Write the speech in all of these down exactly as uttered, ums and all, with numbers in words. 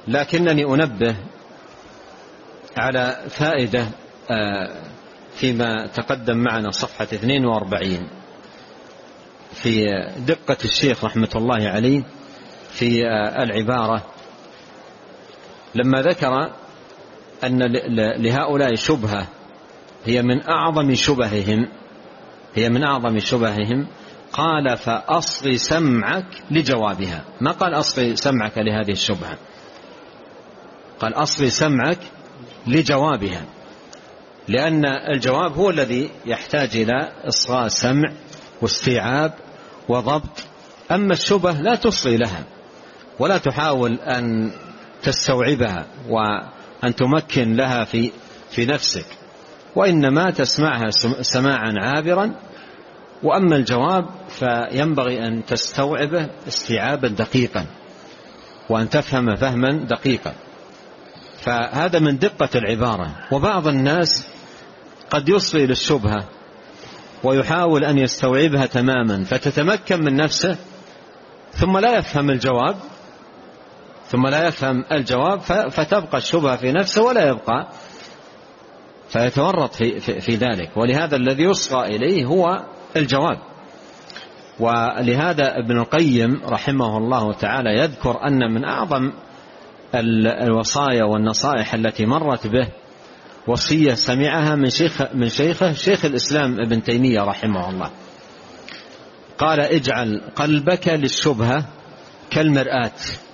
لكنني أنبه على فائدة فيما تقدم معنا صفحة اثنين وأربعين في دقة الشيخ رحمة الله عليه في العبارة لما ذكر أن لهؤلاء شبهة هي من أعظم شبههم هي من أعظم شبههم قال فأصغي سمعك لجوابها. ما قال أصغي سمعك لهذه الشبهة، قال أصغي سمعك لجوابها، لأن الجواب هو الذي يحتاج إلى إصغاء سمع واستيعاب وضبط. أما الشبه لا تصغي لها ولا تحاول أن تستوعبها وأن تمكن لها في في نفسك، وإنما تسمعها سماعا عابرا. وأما الجواب فينبغي أن تستوعبه استيعابا دقيقا وأن تفهم فهما دقيقا. فهذا من دقة العبارة. وبعض الناس قد يصغي للشبهة ويحاول أن يستوعبها تماما فتتمكن من نفسه ثم لا يفهم الجواب ثم لا يفهم الجواب فتبقى الشبهة في نفسه ولا يبقى، فيتورط في, في, في ذلك. ولهذا الذي يصغى إليه هو الجواب. ولهذا ابن القيم رحمه الله تعالى يذكر أن من أعظم الوصايا والنصائح التي مرت به وصية سمعها من شيخ من شيخه شيخ الإسلام ابن تيمية رحمه الله. قال اجعل قلبك للشبهة كالمرآة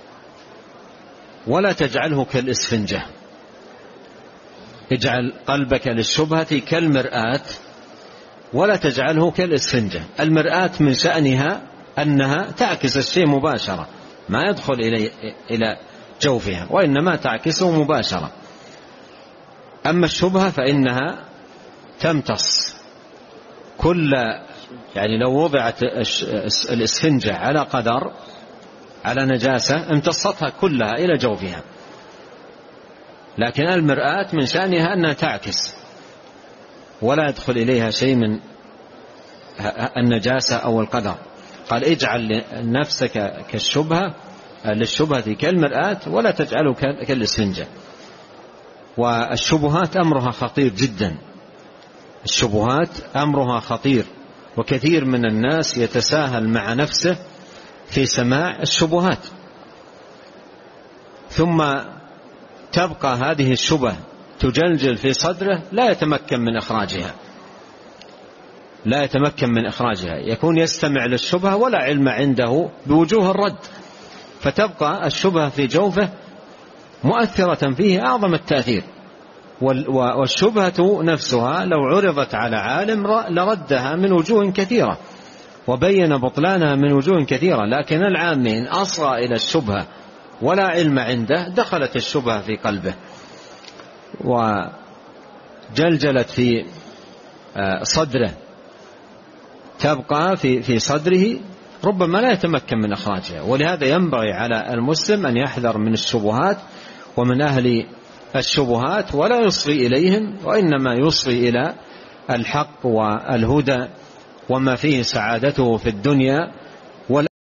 ولا تجعله كالإسفنجة. اجعل قلبك للشبهة كالمرآة ولا تجعله كالإسفنجة. المرآة من شأنها أنها تعكس الشيء مباشرة، ما يدخل إلى إلى جوفها وإنما تعكسه مباشرة. أما الشبهة فإنها تمتص كل، يعني لو وضعت الإسفنجة على قدر على نجاسة امتصتها كلها إلى جوفها، لكن المرآة من شأنها أنها تعكس ولا يدخل إليها شيء من النجاسة أو القدر. قال اجعل نفسك كالشبهة للشبهة كالمرآة ولا تجعله كالإسفنجة. والشبهات أمرها خطير جدا، الشبهات أمرها خطير، وكثير من الناس يتساهل مع نفسه في سماع الشبهات، ثم تبقى هذه الشبهة تجلجل في صدره لا يتمكن من إخراجها لا يتمكن من إخراجها يكون يستمع للشبهة ولا علم عنده بوجوه الرد، فتبقى الشبهة في جوفه مؤثرة فيه أعظم التأثير. والشبهة نفسها لو عرضت على عالم لردها من وجوه كثيرة وبين بطلانها من وجوه كثيرة، لكن العامين أصغى إلى الشبهة ولا علم عنده، دخلت الشبهة في قلبه وجلجلت في صدره، تبقى في في صدره ربما لا يتمكن من إخراجها. ولهذا ينبغي على المسلم أن يحذر من الشبهات ومن أهل الشبهات ولا يصغي إليهم، وإنما يصغي إلى الحق والهدى وما فيه سعادته في الدنيا